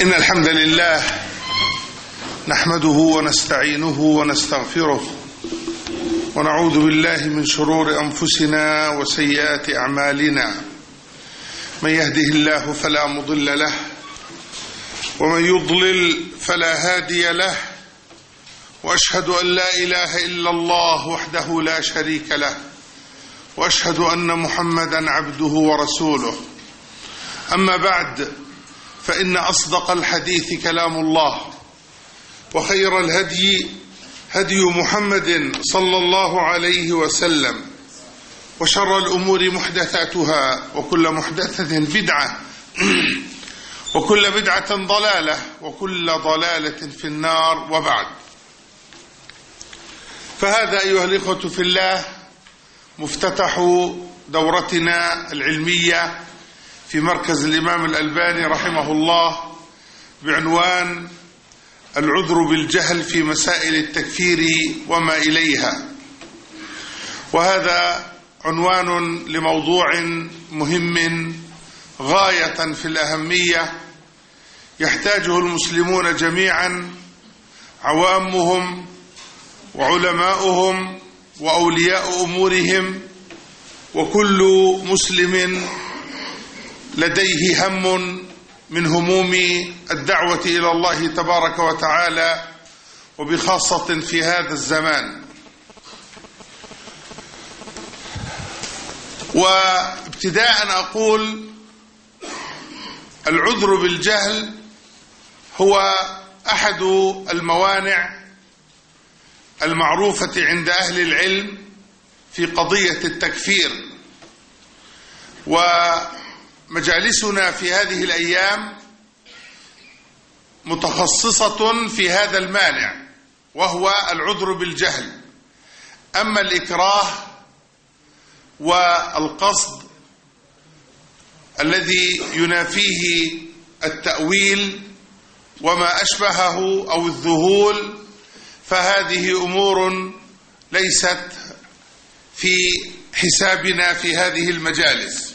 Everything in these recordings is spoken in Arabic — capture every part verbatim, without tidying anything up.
إن الحمد لله نحمده ونستعينه ونستغفره ونعوذ بالله من شرور أنفسنا وسيئات أعمالنا. من يهده الله فلا مضل له ومن يضلل فلا هادي له، وأشهد أن لا إله إلا الله وحده لا شريك له، وأشهد أن محمدا عبده ورسوله. أما بعد، فإن أصدق الحديث كلام الله، وخير الهدي هدي محمد صلى الله عليه وسلم، وشر الأمور محدثاتها، وكل محدثة بدعة، وكل بدعة ضلالة، وكل ضلالة في النار. وبعد، فهذا أيها الإخوة في الله مفتتح دورتنا العلمية في مركز الإمام الألباني رحمه الله بعنوان العذر بالجهل في مسائل التكفير وما إليها. وهذا عنوان لموضوع مهم غاية في الأهمية يحتاجه المسلمون جميعا، عوامهم وعلماؤهم وأولياء أمورهم، وكل مسلم لديه هم من هموم الدعوة إلى الله تبارك وتعالى، وبخاصة في هذا الزمان. وابتداء أقول العذر بالجهل هو أحد الموانع المعروفة عند أهل العلم في قضية التكفير. ومجالسنا في هذه الأيام متخصصة في هذا المانع، وهو العذر بالجهل. أما الإكراه والقصد الذي ينافيه التأويل وما أشبهه أو الذهول، فهذه أمور ليست في حسابنا في هذه المجالس.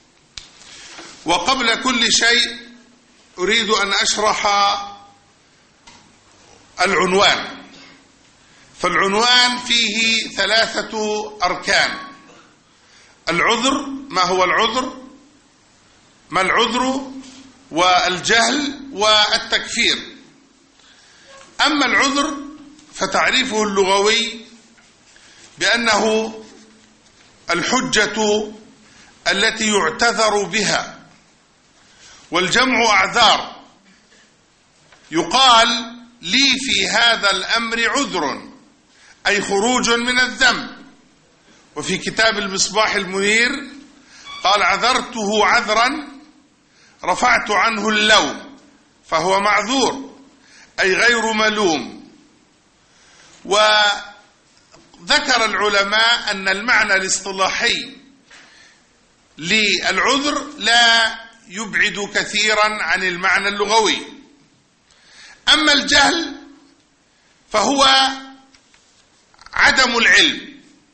وقبل كل شيء أريد أن أشرح العنوان. فالعنوان فيه ثلاثة أركان: العذر، ما هو العذر، ما العذر، والجهل، والتكفير. أما العذر فتعريفه اللغوي بأنه الحجة التي يعتذر بها، والجمع أعذار. يقال لي في هذا الأمر عذر، أي خروج من الذنب. وفي كتاب المصباح المنير قال: عذرته عذرا رفعت عنه اللوم، فهو معذور أي غير ملوم. وذكر العلماء أن المعنى الاصطلاحي للعذر لا يبعد كثيرا عن المعنى اللغوي. أما الجهل فهو عدم العلم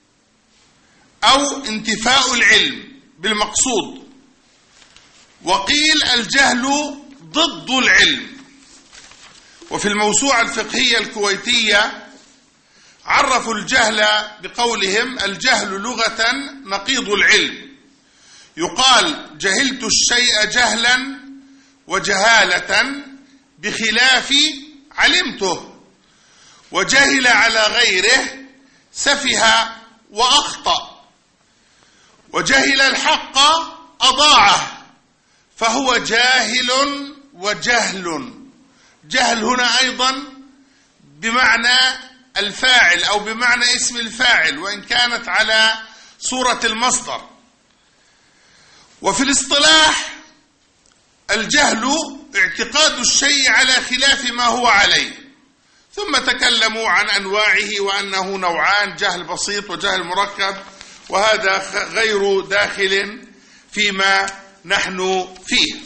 أو انتفاء العلم بالمقصود. وقيل الجهل ضد العلم. وفي الموسوعة الفقهية الكويتية عرفوا الجهل بقولهم: الجهل لغة نقيض العلم. يقال: جهلت الشيء جهلا وجهالة بخلاف علمته. وجهل على غيره سفه وأخطأ. وجهل الحق أضاعه، فهو جاهل وجهل. جهل هنا أيضا بمعنى الفاعل أو بمعنى اسم الفاعل، وإن كانت على صورة المصدر. وفي الاصطلاح الجهل اعتقاد الشيء على خلاف ما هو عليه. ثم تكلموا عن أنواعه وأنه نوعان: جهل بسيط وجهل مركب، وهذا غير داخل فيما نحن فيه.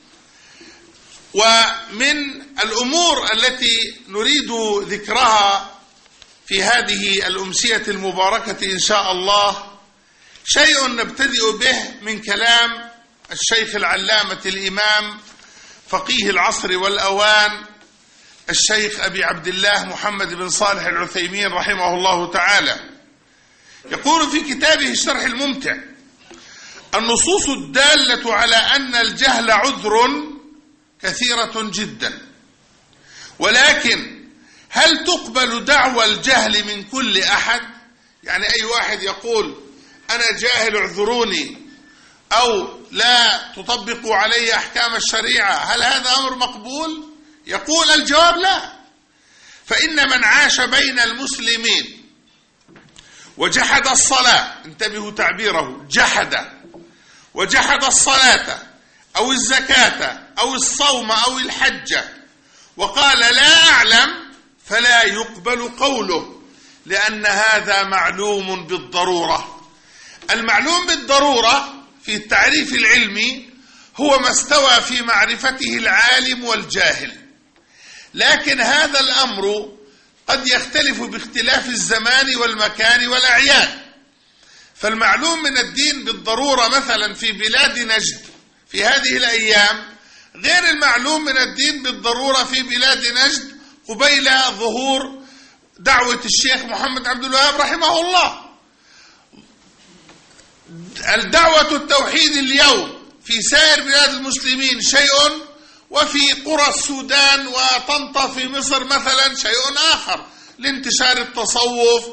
ومن الأمور التي نريد ذكرها في هذه الأمسية المباركة إن شاء الله شيء نبتدئ به من كلام الشيخ العلامة الإمام فقيه العصر والأوان الشيخ أبي عبد الله محمد بن صالح العثيمين رحمه الله تعالى، يقول في كتابه الشرح الممتع: النصوص الدالة على أن الجهل عذر كثيرة جدا، ولكن هل تقبل دعوى الجهل من كل أحد؟ يعني أي واحد يقول أنا جاهل اعذروني، أو لا تطبقوا علي أحكام الشريعة، هل هذا أمر مقبول؟ يقول الجواب لا. فإن من عاش بين المسلمين وجحد الصلاة، انتبهوا تعبيره، جحد وجحد الصلاة أو الزكاة أو الصوم أو الحج، وقال لا أعلم، فلا يقبل قوله، لأن هذا معلوم بالضرورة. المعلوم بالضرورة في التعريف العلمي هو ما استوى في معرفته العالم والجاهل، لكن هذا الأمر قد يختلف باختلاف الزمان والمكان والأعيان. فالمعلوم من الدين بالضرورة مثلا في بلاد نجد في هذه الأيام غير المعلوم من الدين بالضرورة في بلاد نجد قبيل ظهور دعوة الشيخ محمد عبد الوهاب رحمه الله. الدعوة التوحيد اليوم في سائر بلاد المسلمين شيء، وفي قرى السودان وطنطا في مصر مثلا شيء آخر، لانتشار التصوف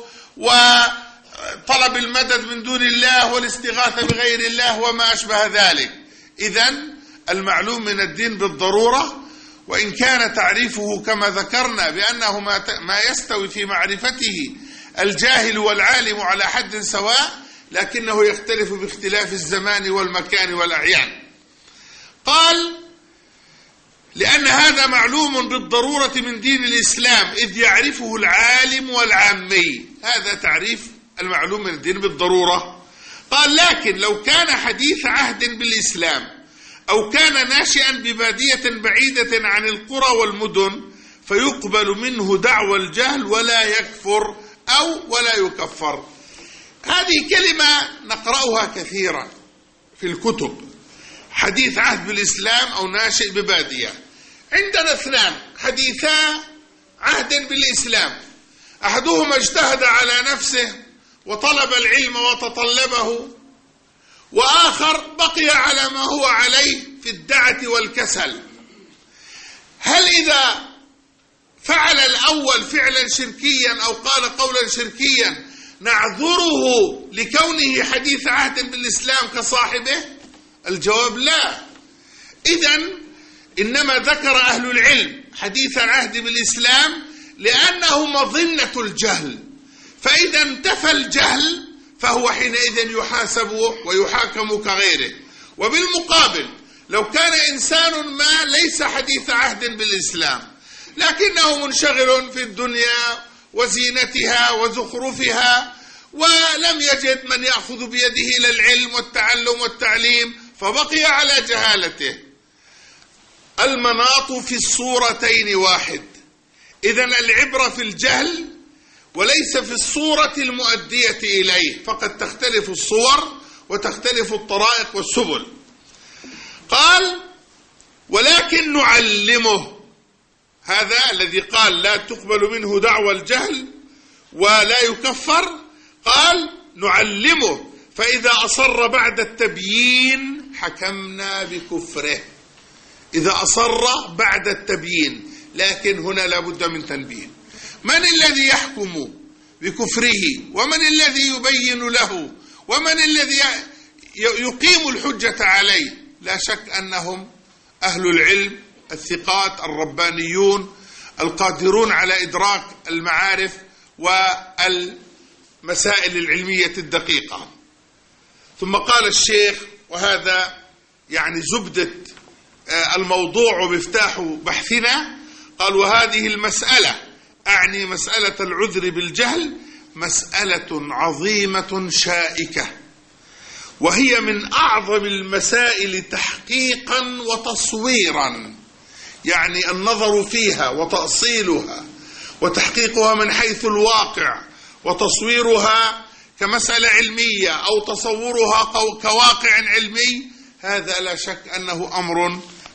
وطلب المدد من دون الله والاستغاثة بغير الله وما أشبه ذلك. إذن المعلوم من الدين بالضرورة، وإن كان تعريفه كما ذكرنا بأنه ما يستوي في معرفته الجاهل والعالم على حد سواء، لكنه يختلف باختلاف الزمان والمكان والأعيان. قال: لأن هذا معلوم بالضرورة من دين الإسلام، إذ يعرفه العالم والعامي. هذا تعريف المعلوم من الدين بالضرورة. قال: لكن لو كان حديث عهد بالإسلام أو كان ناشئا ببادية بعيدة عن القرى والمدن فيقبل منه دعوى الجهل ولا يكفر أو ولا يكفر. هذه كلمة نقرأها كثيرا في الكتب، حديث عهد بالإسلام أو ناشئ ببادية. عندنا اثنان حديثا عهد بالإسلام، أحدهما اجتهد على نفسه وطلب العلم وتطلبه، وآخر بقي على ما هو عليه في الدعة والكسل. هل إذا فعل الأول فعلا شركيا أو قال قولا شركيا نعذره لكونه حديث عهد بالإسلام كصاحبه؟ الجواب لا. إذن إنما ذكر أهل العلم حديث عهد بالإسلام لأنه مظنة الجهل، فإذا انتفى الجهل فهو حينئذ يحاسب ويحاكم كغيره. وبالمقابل لو كان إنسان ما ليس حديث عهد بالإسلام لكنه منشغل في الدنيا وزينتها وزخرفها ولم يجد من يأخذ بيده إلى العلم والتعلم والتعليم فبقي على جهالته، المناط في الصورتين واحد. إذن العبرة في الجهل وليس في الصورة المؤدية إليه، فقد تختلف الصور وتختلف الطرائق والسبل. قال: ولكن نعلمه. هذا الذي قال لا تقبل منه دعوى الجهل ولا يكفر، قال نعلمه، فإذا أصر بعد التبيين حكمنا بكفره. إذا أصر بعد التبيين، لكن هنا لابد من تنبيه: من الذي يحكم بكفره؟ ومن الذي يبين له؟ ومن الذي يقيم الحجة عليه؟ لا شك أنهم أهل العلم الثقات الربانيون القادرون على إدراك المعارف والمسائل العلمية الدقيقة. ثم قال الشيخ، وهذا يعني زبدة الموضوع ومفتاح بحثنا، قال: وهذه المسألة، أعني مسألة العذر بالجهل، مسألة عظيمة شائكة، وهي من أعظم المسائل تحقيقا وتصويرا، يعني النظر فيها وتأصيلها وتحقيقها من حيث الواقع وتصويرها كمسألة علمية أو تصورها كواقع علمي، هذا لا شك أنه أمر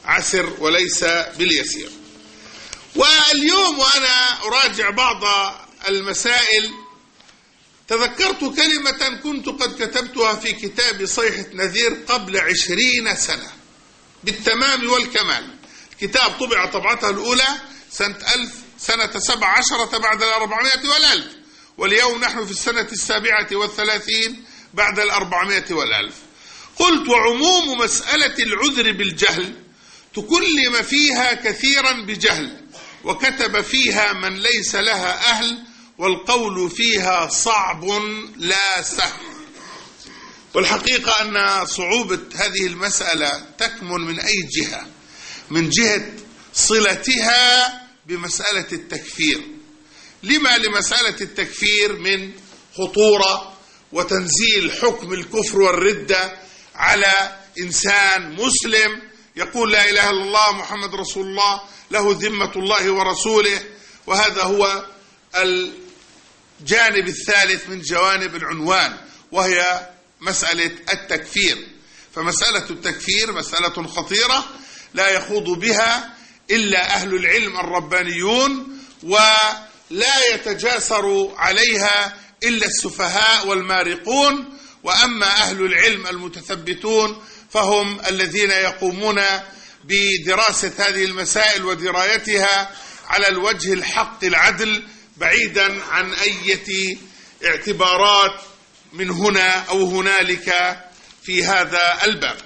عسر وليس باليسير. واليوم وأنا أراجع بعض المسائل تذكرت كلمة كنت قد كتبتها في كتاب صيحة نذير قبل عشرين سنة بالتمام والكمال. الكتاب طبع طبعته الأولى سنة ألف سنة سبع عشرة بعد الأربعمائة والألف، واليوم نحن في السنة السابعة والثلاثين بعد الأربعمائة والألف. قلت: وعموم مسألة العذر بالجهل تكلم فيها كثيرا بجهل، وكتب فيها من ليس لها أهل، والقول فيها صعب لا سهل. والحقيقة أن صعوبة هذه المسألة تكمن من أي جهة؟ من جهة صلتها بمسألة التكفير. لما لمسألة التكفير من خطورة وتنزيل حكم الكفر والردة على إنسان مسلم يقول لا إله إلا الله محمد رسول الله، له ذمة الله ورسوله. وهذا هو الجانب الثالث من جوانب العنوان، وهي مسألة التكفير. فمسألة التكفير مسألة خطيرة لا يخوض بها إلا أهل العلم الربانيون، ولا يتجاسر عليها إلا السفهاء والمارقون. وأما أهل العلم المتثبتون فهم الذين يقومون بدراسة هذه المسائل ودرايتها على الوجه الحق العدل، بعيدا عن أي اعتبارات من هنا أو هنالك في هذا الباب.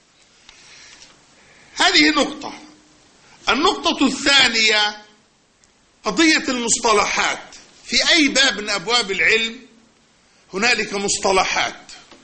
هذه نقطة. النقطة الثانية قضية المصطلحات. في أي باب من أبواب العلم هنالك مصطلحات،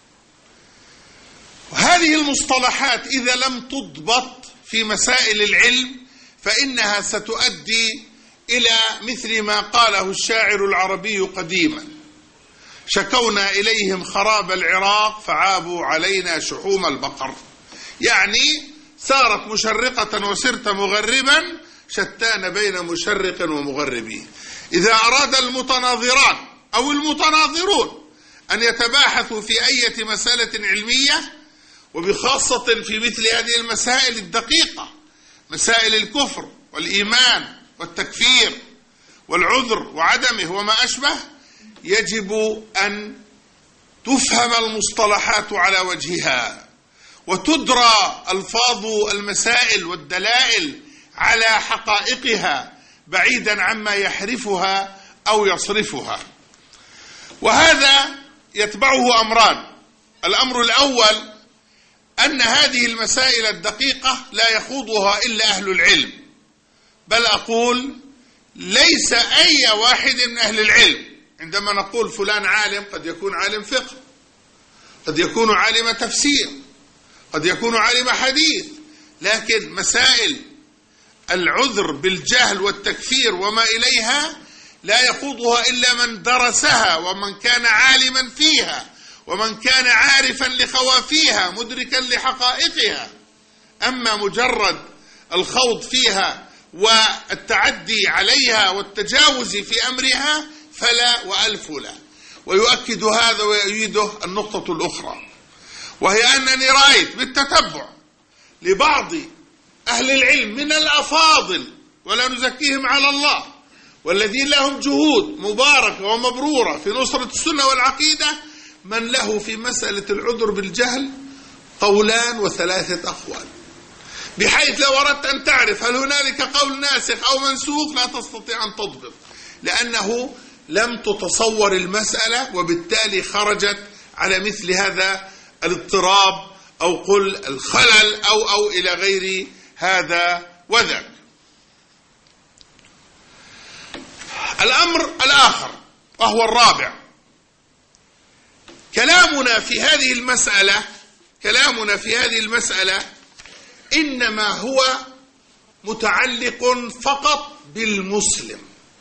وهذه المصطلحات إذا لم تضبط في مسائل العلم فإنها ستؤدي إلى مثل ما قاله الشاعر العربي قديما: شكونا إليهم خراب العراق فعابوا علينا شحوم البقر. يعني سارت مشرقة وسرت مغربا، شتان بين مشرق ومغربين. إذا أراد المتناظران أو المتناظرون أن يتباحثوا في أي مسألة علمية، وبخاصة في مثل هذه المسائل الدقيقة، مسائل الكفر والإيمان والتكفير والعذر وعدمه وما أشبه، يجب أن تفهم المصطلحات على وجهها، وتدرى ألفاظ المسائل والدلائل على حقائقها، بعيدا عما يحرفها أو يصرفها. وهذا يتبعه أمران. الأمر الأول أن هذه المسائل الدقيقة لا يخوضها إلا أهل العلم، بل أقول ليس أي واحد من أهل العلم. عندما نقول فلان عالم، قد يكون عالم فقه، قد يكون عالم تفسير، قد يكون عالم حديث، لكن مسائل العذر بالجهل والتكفير وما إليها لا يخوضها إلا من درسها، ومن كان عالما فيها، ومن كان عارفا لخوافيها مدركا لحقائقها. أما مجرد الخوض فيها والتعدي عليها والتجاوز في أمرها فلا وألف لا. ويؤكد هذا ويؤيده النقطة الأخرى، وهي أنني رأيت بالتتبع لبعض أهل العلم من الأفاضل، ولا نزكيهم على الله، والذين لهم جهود مباركة ومبرورة في نصرة السنة والعقيدة، من له في مسألة العذر بالجهل قولان وثلاثة أقوال، بحيث لو أردت أن تعرف هل هنالك قول ناسخ أو منسوخ لا تستطيع أن تضبط، لأنه لم تتصور المسألة، وبالتالي خرجت على مثل هذا الاضطراب أو قل الخلل أو أو إلى غير هذا وذاك. الأمر الآخر وهو الرابع، كلامنا في هذه المسألة كلامنا في هذه المسألة إنما هو متعلق فقط بالمسلم.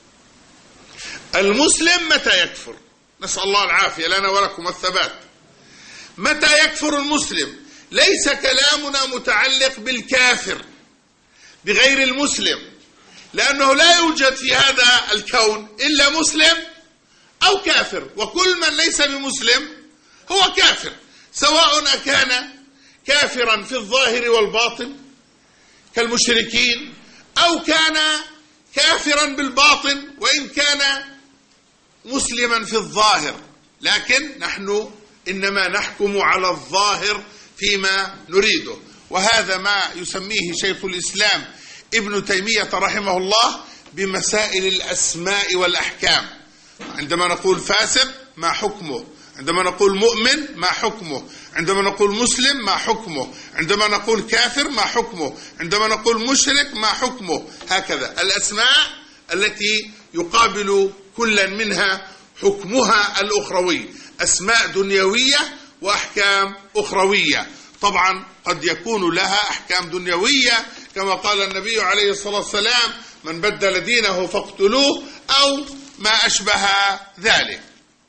المسلم متى يكفر؟ نسأل الله العافية لنا ولكم الثبات. متى يكفر المسلم؟ ليس كلامنا متعلق بالكافر بغير المسلم، لأنه لا يوجد في هذا الكون إلا مسلم أو كافر، وكل من ليس بمسلم هو كافر، سواء كان كافرا في الظاهر والباطن، كالمشركين، أو كان كافرا بالباطن وإن كان مسلما في الظاهر، لكن نحن إنما نحكم على الظاهر فيما نريده. وهذا ما يسميه شيخ الإسلام ابن تيمية رحمه الله بمسائل الأسماء والأحكام. عندما نقول فاسق ما حكمه، عندما نقول مؤمن ما حكمه، عندما نقول مسلم ما حكمه، عندما نقول كافر ما حكمه، عندما نقول مشرك ما حكمه، هكذا الأسماء التي يقابل كل منها حكمها الأخروي، أسماء دنيوية وأحكام أخروية. طبعا قد يكون لها أحكام دنيوية كما قال النبي عليه الصلاة والسلام: من بدل دينه فاقتلوه، أو ما أشبه ذلك.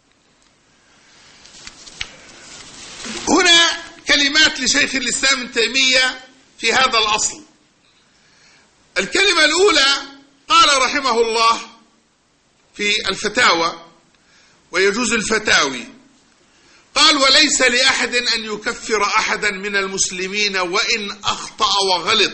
هنا كلمات لشيخ الإسلام ابن تيمية في هذا الأصل. الكلمة الأولى قال رحمه الله في الفتاوى، ويجوز الفتاوي، قال: وليس لأحد أن يكفر أحدا من المسلمين وإن أخطأ وغلط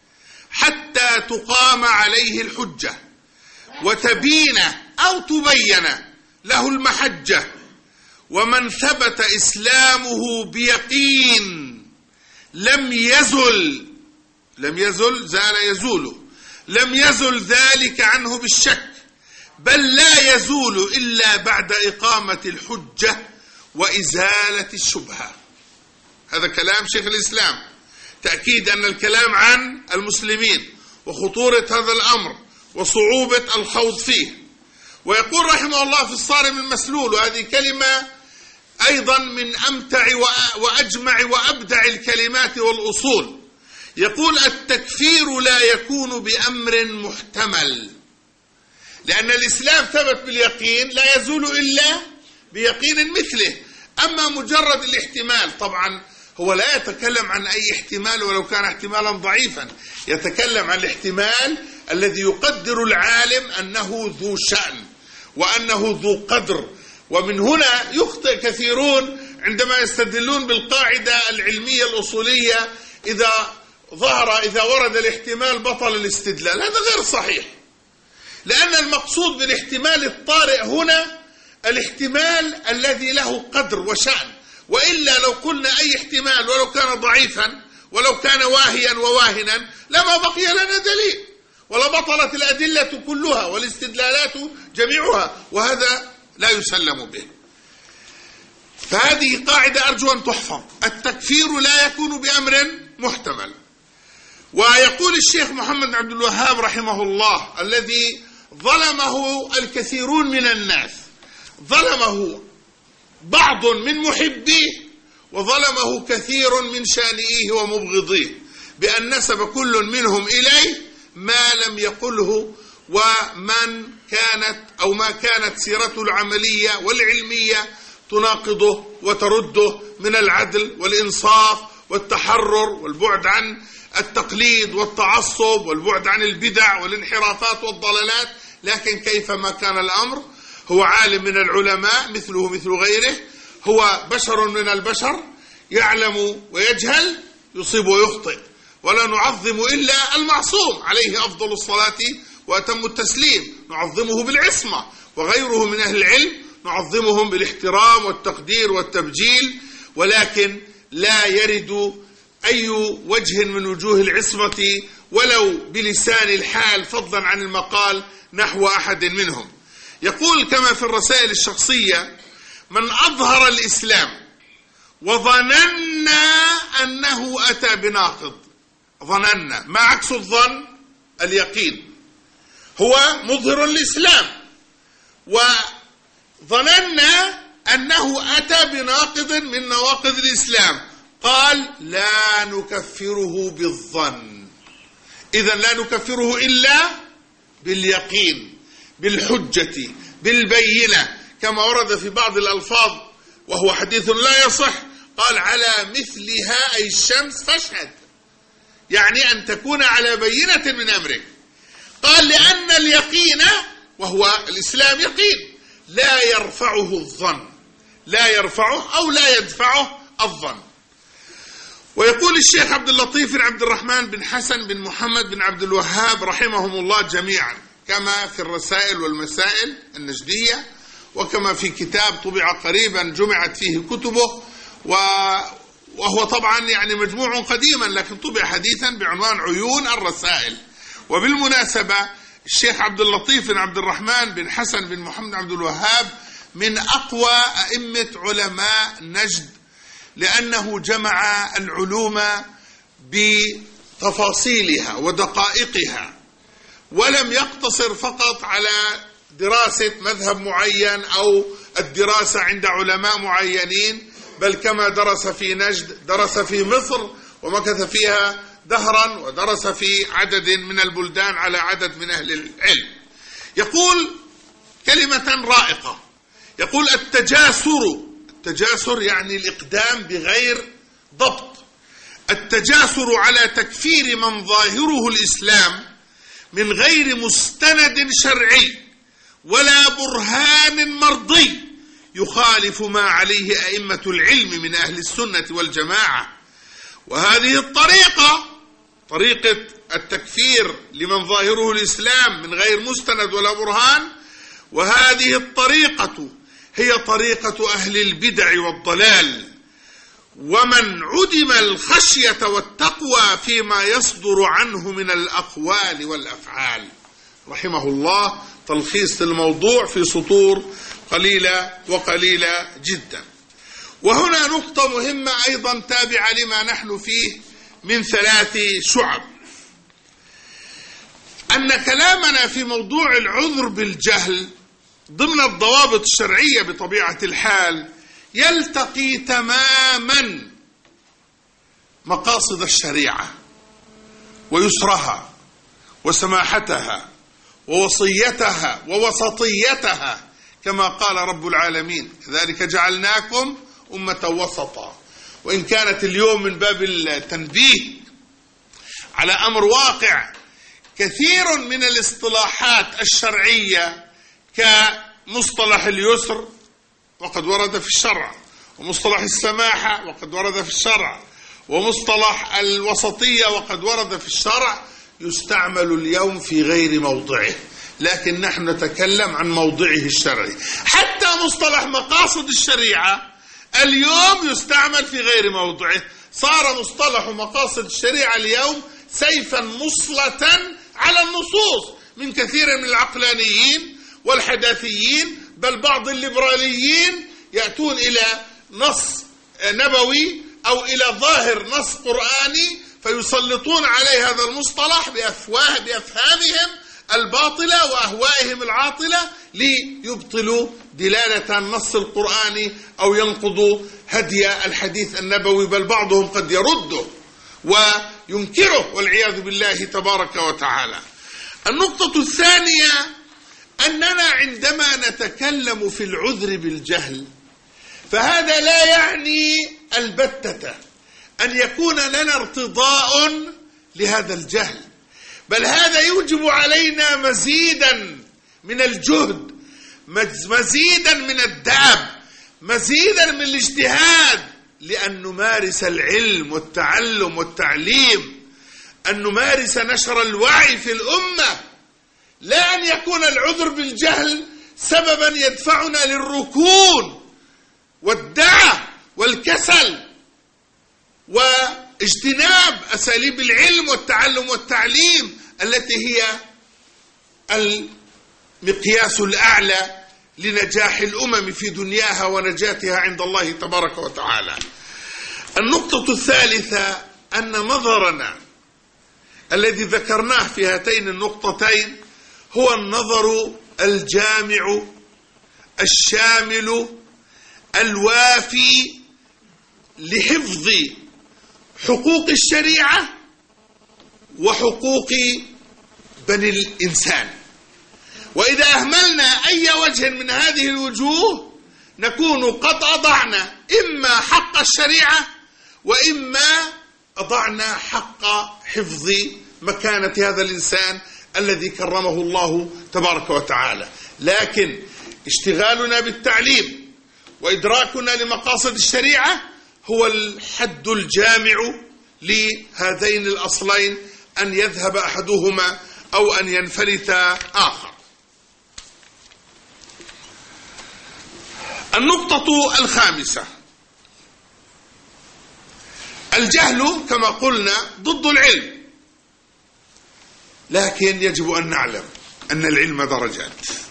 حتى تقام عليه الحجة وتبين أو تبين له المحجة، ومن ثبت إسلامه بيقين لم يزل لم يزل زال يزول لم يزل ذلك عنه بالشك، بل لا يزول إلا بعد إقامة الحجة وإزالة الشبهة. هذا كلام شيخ الإسلام، تأكيد أن الكلام عن المسلمين وخطورة هذا الأمر وصعوبة الخوض فيه. ويقول رحمه الله في الصارم المسلول، وهذه كلمة أيضا من أمتع وأجمع وأبدع الكلمات والأصول، يقول: التكفير لا يكون بأمر محتمل، لأن الإسلام ثبت باليقين لا يزول إلا بيقين مثله. أما مجرد الاحتمال، طبعا هو لا يتكلم عن أي احتمال ولو كان احتمالا ضعيفا، يتكلم عن الاحتمال الذي يقدر العالم أنه ذو شأن وأنه ذو قدر. ومن هنا يخطئ كثيرون عندما يستدلون بالقاعدة العلمية الأصولية: إذا ظهر إذا ورد الاحتمال بطل الاستدلال. هذا غير صحيح، لأن المقصود بالاحتمال الطارئ هنا الاحتمال الذي له قدر وشأن، وإلا لو قلنا أي احتمال ولو كان ضعيفا ولو كان واهيا وواهنا لما بقي لنا دليل، ولبطلت الأدلة كلها والاستدلالات جميعها، وهذا لا يسلم به. فهذه قاعدة أرجو أن تحفظ: التكفير لا يكون بأمر محتمل. ويقول الشيخ محمد عبد الوهاب رحمه الله، الذي ظلمه الكثيرون من الناس، ظلمه بعض من محبيه وظلمه كثير من شانئيه ومبغضيه، بأن نسب كل منهم إليه ما لم يقله، ومن كانت أو ما كانت سيرته العملية والعلمية تناقضه وترده من العدل والإنصاف والتحرر والبعد عن التقليد والتعصب والبعد عن البدع والانحرافات والضلالات. لكن كيفما كان الأمر، هو عالم من العلماء مثله مثل غيره، هو بشر من البشر، يعلم ويجهل، يصيب ويخطئ، ولا نعظم إلا المعصوم عليه أفضل الصلاة وأتم التسليم، نعظمه بالعصمة، وغيره من أهل العلم نعظمهم بالاحترام والتقدير والتبجيل، ولكن لا يرد أي وجه من وجوه العصمة ولو بلسان الحال فضلا عن المقال نحو أحد منهم. يقول كما في الرسائل الشخصية: من أظهر الإسلام وظننا أنه أتى بناقض، ظننا ما عكس الظن؟ اليقين. هو مظهر الإسلام وظننا أنه أتى بناقض من نواقض الإسلام، قال: لا نكفره بالظن. إذن لا نكفره إلا باليقين، بالحجة، بالبينة، كما ورد في بعض الألفاظ وهو حديث لا يصح، قال: على مثلها أي الشمس فاشهد، يعني أن تكون على بينة من أمرك. قال: لأن اليقين وهو الإسلام يقين لا يرفعه الظن، لا يرفعه أو لا يدفعه الظن. ويقول الشيخ عبد اللطيف بن عبد الرحمن بن حسن بن محمد بن عبد الوهاب رحمهم الله جميعا، كما في الرسائل والمسائل النجدية، وكما في كتاب طبع قريبا جمعت فيه كتبه، وهو طبعا يعني مجموع قديما لكن طبع حديثا بعنوان عيون الرسائل. وبالمناسبة الشيخ عبد اللطيف بن عبد الرحمن بن حسن بن محمد بن عبد الوهاب من أقوى أئمة علماء نجد، لأنه جمع العلوم بتفاصيلها ودقائقها، ولم يقتصر فقط على دراسة مذهب معين أو الدراسة عند علماء معينين، بل كما درس في نجد درس في مصر ومكث فيها دهرا، ودرس في عدد من البلدان على عدد من أهل العلم. يقول كلمة رائقة، يقول التجاسر، التجاسر يعني الإقدام بغير ضبط، التجاسر على تكفير من ظاهره الإسلام من غير مستند شرعي ولا برهان مرضي يخالف ما عليه أئمة العلم من أهل السنة والجماعة. وهذه الطريقة، طريقة التكفير لمن ظاهره الإسلام من غير مستند ولا برهان، وهذه الطريقة هي طريقة أهل البدع والضلال، ومن عدم الخشية والتقوى فيما يصدر عنه من الأقوال والأفعال. رحمه الله تلخيص الموضوع في سطور قليلة وقليلة جدا. وهنا نقطة مهمة أيضا تابعة لما نحن فيه من ثلاث شعب، أن كلامنا في موضوع العذر بالجهل ضمن الضوابط الشرعية بطبيعة الحال يلتقي تماما مقاصد الشريعة ويسرها وسماحتها ووصيتها ووسطيتها، كما قال رب العالمين كذلك جعلناكم أمة وسطا. وإن كانت اليوم من باب التنبيه على أمر واقع، كثير من الاصطلاحات الشرعية كمصطلح اليسر وقد ورد في الشرع، ومصطلح السماحة وقد ورد في الشرع، ومصطلح الوسطية وقد ورد في الشرع، يستعمل اليوم في غير موضعه، لكن نحن نتكلم عن موضعه الشرعي. حتى مصطلح مقاصد الشريعة اليوم يستعمل في غير موضعه، صار مصطلح مقاصد الشريعة اليوم سيفا مصلة على النصوص من كثير من العقلانيين والحداثيين، بل بعض الليبراليين يأتون إلى نص نبوي أو إلى ظاهر نص قرآني فيسلطون عليه هذا المصطلح بأفواه بأفهامهم الباطلة وأهوائهم العاطلة ليبطلوا دلالة النص القرآني أو ينقضوا هدي الحديث النبوي، بل بعضهم قد يرده وينكره والعياذ بالله تبارك وتعالى. النقطة الثانية أننا عندما نتكلم في العذر بالجهل فهذا لا يعني البتة أن يكون لنا ارتضاء لهذا الجهل، بل هذا يوجب علينا مزيدا من الجهد، مزيدا من الدأب، مزيدا من الاجتهاد، لأن نمارس العلم والتعلم والتعليم، أن نمارس نشر الوعي في الأمة، لا أن يكون العذر بالجهل سببا يدفعنا للركون والدعة والكسل واجتناب أساليب العلم والتعلم والتعليم التي هي المقياس الأعلى لنجاح الأمم في دنياها ونجاتها عند الله تبارك وتعالى. النقطة الثالثة أن نظرنا الذي ذكرناه في هاتين النقطتين هو النظر الجامع الشامل الوافي لحفظ حقوق الشريعة وحقوق بني الإنسان. وإذا أهملنا أي وجه من هذه الوجوه نكون قد أضعنا إما حق الشريعة وإما أضعنا حق حفظ مكانة هذا الإنسان الذي كرمه الله تبارك وتعالى. لكن اشتغالنا بالتعليم وإدراكنا لمقاصد الشريعة هو الحد الجامع لهذين الأصلين أن يذهب أحدهما أو أن ينفلت آخر. النقطة الخامسة: الجهل كما قلنا ضد العلم، لكن يجب أن نعلم أن العلم درجات،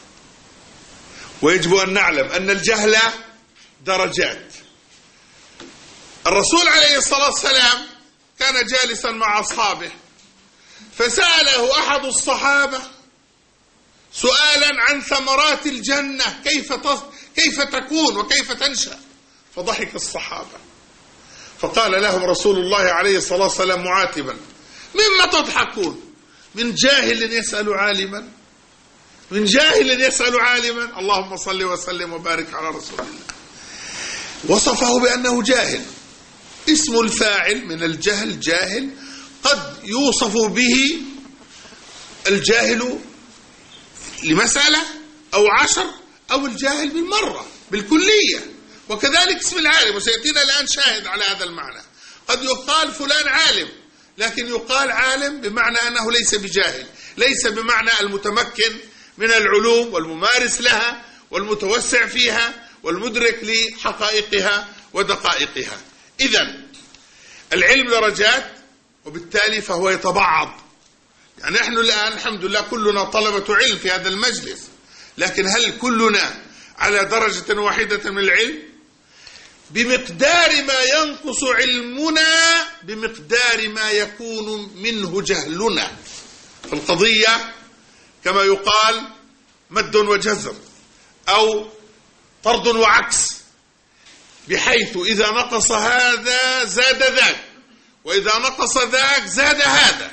ويجب أن نعلم أن الجهل درجات. الرسول عليه الصلاة والسلام كان جالسا مع أصحابه، فسأله أحد الصحابة سؤالا عن ثمرات الجنة، كيف كيف تكون وكيف تنشأ، فضحك الصحابة، فقال لهم رسول الله عليه الصلاة والسلام معاتبا: مما تضحكون؟ من جاهل يسأل عالما، من جاهل يسأل عالما. اللهم صل وسلم وبارك على رسول الله. وصفه بأنه جاهل، اسم الفاعل من الجهل جاهل، قد يوصف به الجاهل لمسألة أو عشر، أو الجاهل بالمرة بالكلية، وكذلك اسم العالم، وسيأتينا الآن شاهد على هذا المعنى. قد يقال فلان عالم، لكن يقال عالم بمعنى أنه ليس بجاهل، ليس بمعنى المتمكن من العلوم والممارس لها والمتوسع فيها والمدرك لحقائقها ودقائقها. إذن العلم درجات، وبالتالي فهو يتبعض. يعني نحن الآن الحمد لله كلنا طلبة علم في هذا المجلس، لكن هل كلنا على درجة واحدة من العلم؟ بمقدار ما ينقص علمنا بمقدار ما يكون منه جهلنا. فالقضية كما يقال مد وجزر أو طرد وعكس، بحيث إذا نقص هذا زاد ذاك، وإذا نقص ذاك زاد هذا.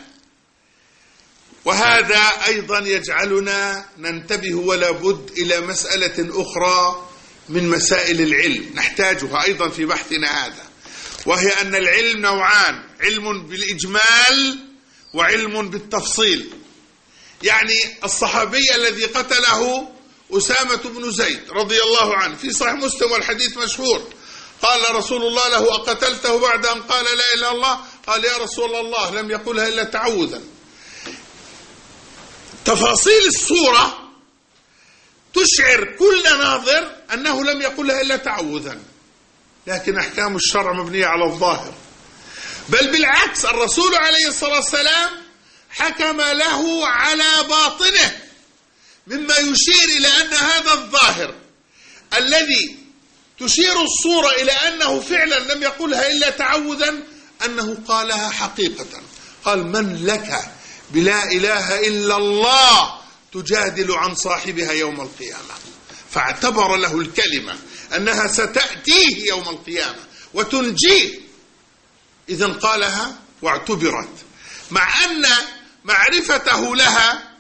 وهذا أيضا يجعلنا ننتبه ولا بد إلى مسألة أخرى من مسائل العلم نحتاجها أيضا في بحثنا هذا، وهي أن العلم نوعان: علم بالإجمال وعلم بالتفصيل. يعني الصحابي الذي قتله أسامة بن زيد رضي الله عنه في صحيح مسلم والحديث مشهور، قال رسول الله له: أقتلته بعد أن قال لا إله إلا الله؟ قال: يا رسول الله لم يقلها إلا تعوذا. تفاصيل الصورة تشعر كل ناظر أنه لم يقلها إلا تعوذا، لكن أحكام الشرع مبنية على الظاهر. بل بالعكس، الرسول عليه الصلاة والسلام حكم له على باطنه، مما يشير إلى أن هذا الظاهر الذي تشير الصورة إلى أنه فعلا لم يقلها إلا تعوذا أنه قالها حقيقة. قال: من لك بلا إله إلا الله تجادل عن صاحبها يوم القيامة. فاعتبر له الكلمة أنها ستأتيه يوم القيامة وتنجيه، إذن قالها واعتبرت، مع أن معرفته لها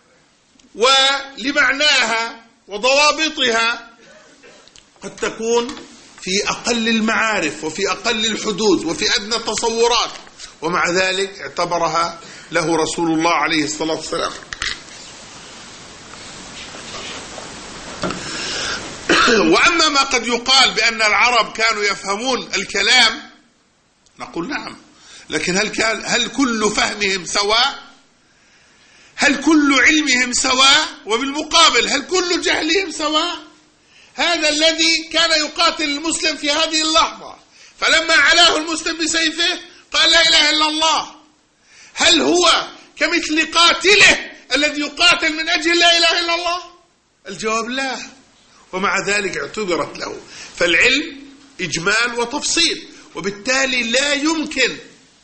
ولمعناها وضوابطها قد تكون في أقل المعارف وفي أقل الحدود وفي أدنى التصورات، ومع ذلك اعتبرها له رسول الله عليه الصلاة والسلام. وأما ما قد يقال بأن العرب كانوا يفهمون الكلام، نقول نعم، لكن هل كان هل كل فهمهم سواء؟ هل كل علمهم سواء؟ وبالمقابل هل كل جهلهم سواء؟ هذا الذي كان يقاتل المسلم في هذه اللحظة، فلما علاه المسلم بسيفه قال لا إله إلا الله، هل هو كمثل قاتله الذي يقاتل من أجل لا إله إلا الله؟ الجواب لا، ومع ذلك اعتبرت له. فالعلم إجمال وتفصيل، وبالتالي لا يمكن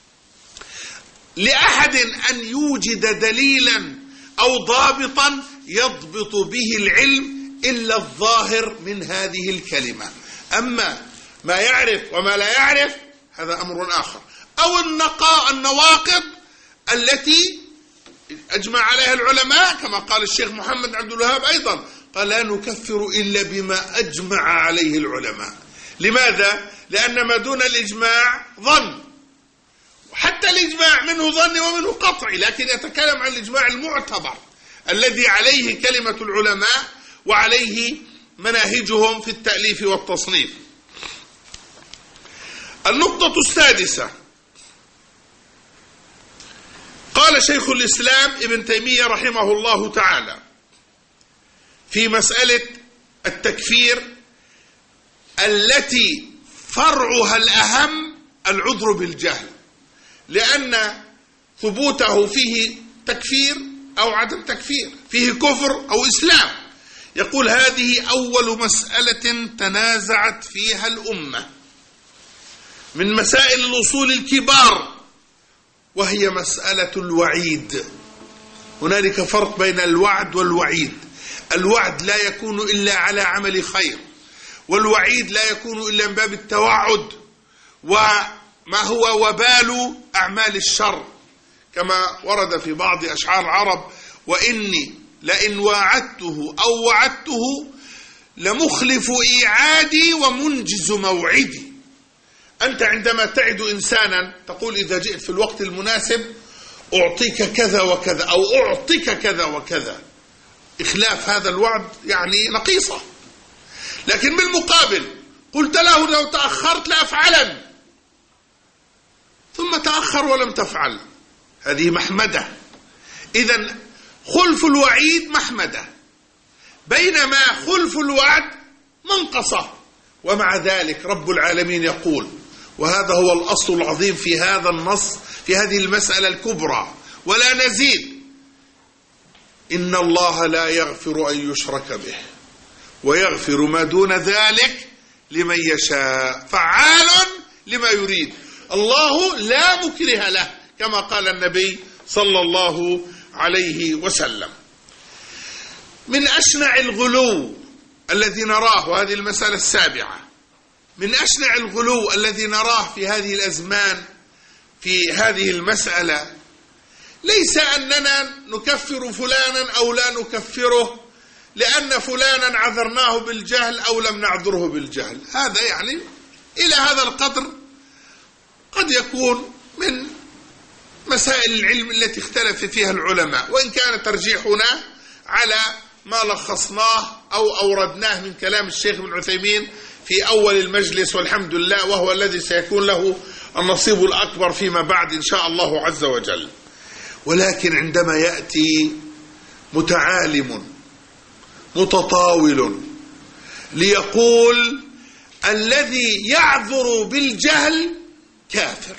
لأحد أن يوجد دليلا أو ضابطا يضبط به العلم إلا الظاهر من هذه الكلمة. أما ما يعرف وما لا يعرف هذا أمر آخر، أو النقاء النواقض التي أجمع عليها العلماء، كما قال الشيخ محمد عبد الوهاب أيضا، قال: لا نكفر إلا بما أجمع عليه العلماء. لماذا؟ لأن ما دون الإجماع ظن، وحتى الإجماع منه ظن ومنه قطعي، لكن يتكلم عن الإجماع المعتبر الذي عليه كلمة العلماء وعليه مناهجهم في التأليف والتصنيف. النقطة السادسة: قال شيخ الإسلام ابن تيمية رحمه الله تعالى في مسألة التكفير التي فرعها الأهم العذر بالجهل، لأن ثبوته فيه تكفير أو عدم تكفير، فيه كفر أو إسلام. يقول هذه أول مسألة تنازعت فيها الأمة من مسائل الأصول الكبار، وهي مسألة الوعيد. هنالك فرق بين الوعد والوعيد. الوعد لا يكون إلا على عمل خير، والوعيد لا يكون إلا من باب التوعد وما هو وبال أعمال الشر، كما ورد في بعض أشعار العرب: وإني لئن واعدته أو وعدته لمخلف إيعادي ومنجز موعدي. أنت عندما تعد إنسانا تقول إذا جئت في الوقت المناسب أعطيك كذا وكذا أو أعطيك كذا وكذا، إخلاف هذا الوعد يعني نقيصة. لكن بالمقابل قلت له لو تأخرت لأفعلن، ثم تأخر ولم تفعل، هذه محمدة. إذن خلف الوعيد محمدة، بينما خلف الوعد منقصة. ومع ذلك رب العالمين يقول، وهذا هو الأصل العظيم في هذا النص في هذه المسألة الكبرى ولا نزيد: إن الله لا يغفر أن يشرك به ويغفر ما دون ذلك لمن يشاء فعال لما يريد. الله لا مكره له، كما قال النبي صلى الله عليه وسلم. من أشنع الغلو الذي نراه، وهذه المسألة السابعة، من أشنع الغلو الذي نراه في هذه الأزمان في هذه المسألة ليس أننا نكفر فلانا أو لا نكفره لأن فلانا عذرناه بالجهل أو لم نعذره بالجهل. هذا يعني إلى هذا القدر قد يكون من مسائل العلم التي اختلف فيها العلماء، وإن كان ترجيحنا على ما لخصناه أو أوردناه من كلام الشيخ ابن عثيمين في أول المجلس، والحمد لله، وهو الذي سيكون له النصيب الأكبر فيما بعد إن شاء الله عز وجل. ولكن عندما يأتي متعالم متطاول ليقول الذي يعذر بالجهل كافر،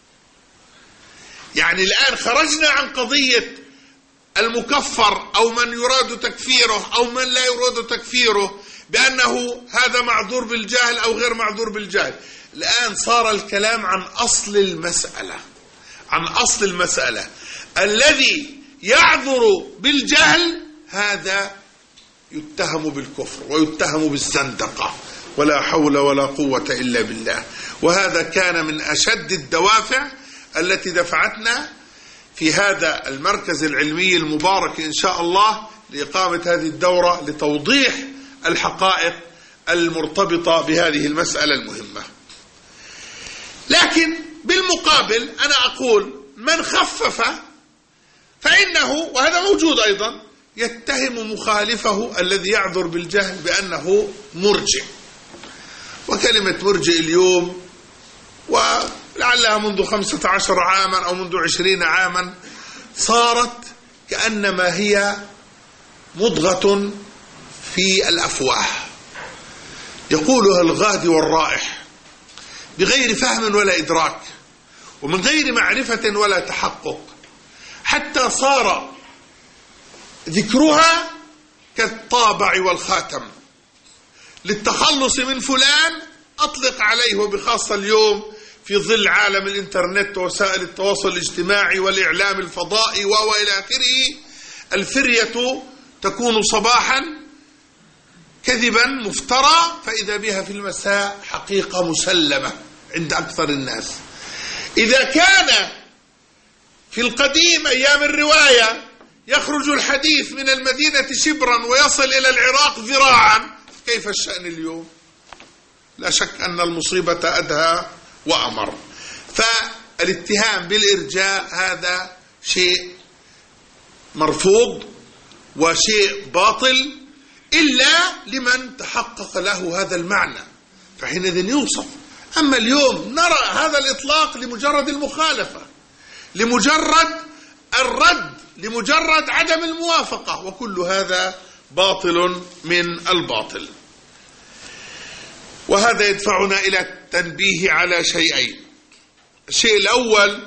يعني الآن خرجنا عن قضية المكفر أو من يراد تكفيره أو من لا يراد تكفيره بأنه هذا معذور بالجهل أو غير معذور بالجهل. الآن صار الكلام عن أصل المسألة، عن أصل المسألة. الذي يعذر بالجهل هذا يتهم بالكفر ويتهم بالزندقة، ولا حول ولا قوة إلا بالله. وهذا كان من أشد الدوافع التي دفعتنا في هذا المركز العلمي المبارك إن شاء الله لإقامة هذه الدورة لتوضيح الحقائق المرتبطة بهذه المسألة المهمة. لكن بالمقابل أنا أقول من خفف فإنه، وهذا موجود أيضا، يتهم مخالفه الذي يعذر بالجهل بأنه مرجئ. وكلمة مرجئ اليوم ولعلها منذ خمسة عشر عاما أو منذ عشرين عاما صارت كأنما هي مضغة في الأفواه يقولها الغادي والرائح بغير فهم ولا إدراك ومن غير معرفة ولا تحقق، حتى صار ذكرها كالطابع والخاتم. للتخلص من فلان أطلق عليه، وبخاصة اليوم في ظل عالم الإنترنت ووسائل التواصل الاجتماعي والإعلام الفضائي وإلى آخره، الفرية تكون صباحا كذبا مفترى، فإذا بها في المساء حقيقة مسلمة عند أكثر الناس. إذا كان في القديم أيام الرواية يخرج الحديث من المدينة شبرا ويصل إلى العراق ذراعا، كيف الشأن اليوم؟ لا شك أن المصيبة أدهى وأمر. فالاتهام بالإرجاء هذا شيء مرفوض وشيء باطل إلا لمن تحقق له هذا المعنى، فحينئذ يوصف. أما اليوم نرى هذا الإطلاق لمجرد المخالفة، لمجرد الرد لمجرد عدم الموافقة، وكل هذا باطل من الباطل. وهذا يدفعنا إلى التنبيه على شيئين. الشيء الأول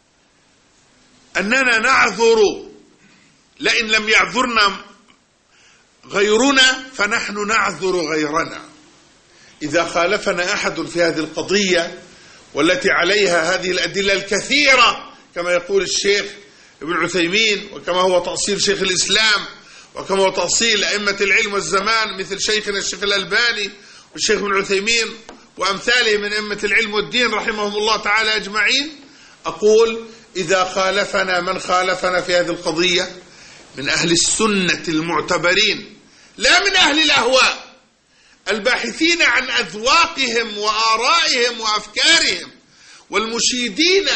أننا نعذر، لئن لم يعذرنا غيرنا فنحن نعذر غيرنا. إذا خالفنا أحد في هذه القضية والتي عليها هذه الأدلة الكثيرة كما يقول الشيخ ابن عثيمين، وكما هو تأصيل شيخ الإسلام، وكما هو تأصيل أئمة العلم والزمان مثل شيخنا الشيخ الألباني والشيخ ابن عثيمين وأمثاله من أئمة العلم والدين رحمهم الله تعالى أجمعين، أقول إذا خالفنا من خالفنا في هذه القضية من أهل السنة المعتبرين لا من أهل الأهواء الباحثين عن أذواقهم وآرائهم وأفكارهم والمشيدين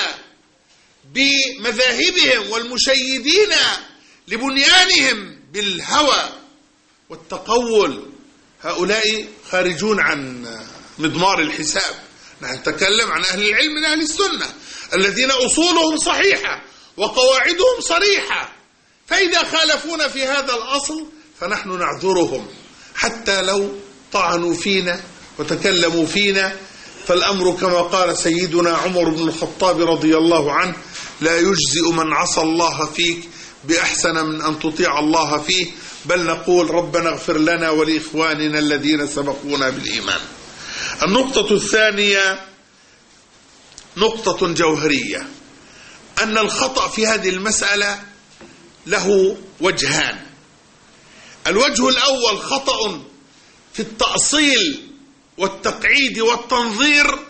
بمذاهبهم والمشيدين لبنيانهم بالهوى والتقول، هؤلاء خارجون عن مضمار الحساب. نحن نتكلم عن أهل العلم من أهل السنة الذين أصولهم صحيحة وقواعدهم صريحة، فإذا خالفونا في هذا الأصل فنحن نعذرهم حتى لو طعنوا فينا وتكلموا فينا. فالأمر كما قال سيدنا عمر بن الخطاب رضي الله عنه: لا يجزئ من عصى الله فيك بأحسن من أن تطيع الله فيه، بل نقول ربنا اغفر لنا ولإخواننا الذين سبقونا بالإيمان. النقطة الثانية نقطة جوهرية، أن الخطأ في هذه المسألة له وجهان. الوجه الأول خطأ في التأصيل والتقعيد والتنظير،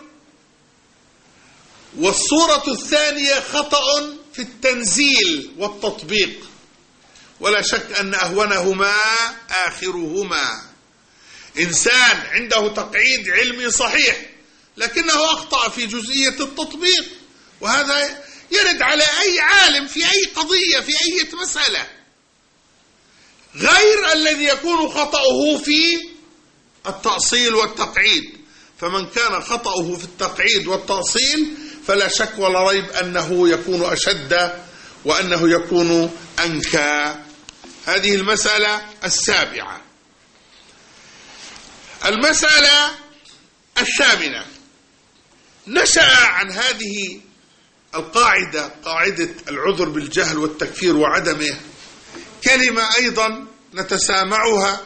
والصورة الثانية خطأ في التنزيل والتطبيق، ولا شك أن أهونهما آخرهما. إنسان عنده تقعيد علمي صحيح لكنه أخطأ في جزئية التطبيق، وهذا يرد على أي عالم في أي قضية في أي مسألة، غير الذي يكون خطأه في التأصيل والتقعيد. فمن كان خطأه في التقعيد والتأصيل فلا شك ولا ريب أنه يكون أشد وأنه يكون أنكى. هذه المسألة السابعة. المسألة الثامنة، نشأ عن هذه القاعدة، قاعدة العذر بالجهل والتكفير وعدمه، كلمة أيضا نتسامعها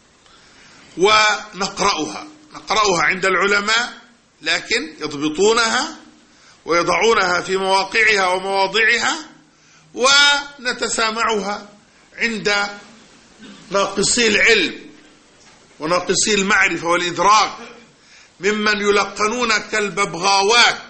ونقرأها نقرأها عند العلماء، لكن يضبطونها ويضعونها في مواقعها ومواضعها، ونتسامعها عند ناقصي العلم وناقصي المعرفة والإدراك ممن يلقنون كالببغاوات،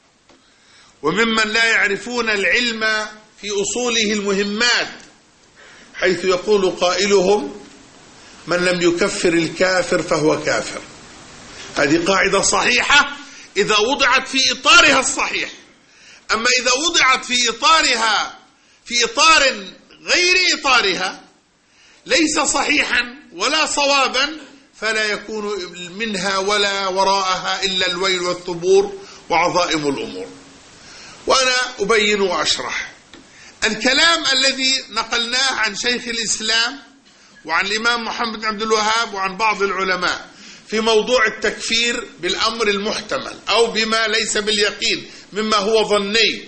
وممن لا يعرفون العلم في أصوله المهمات، حيث يقول قائلهم: من لم يكفر الكافر فهو كافر. هذه قاعدة صحيحة إذا وضعت في إطارها الصحيح، أما إذا وضعت في إطارها في إطار غير إطارها ليس صحيحا ولا صوابا، فلا يكون منها ولا وراءها إلا الويل والثبور وعظائم الأمور. وأنا أبين وأشرح. الكلام الذي نقلناه عن شيخ الإسلام وعن الإمام محمد بن عبد الوهاب وعن بعض العلماء في موضوع التكفير بالأمر المحتمل أو بما ليس باليقين مما هو ظني،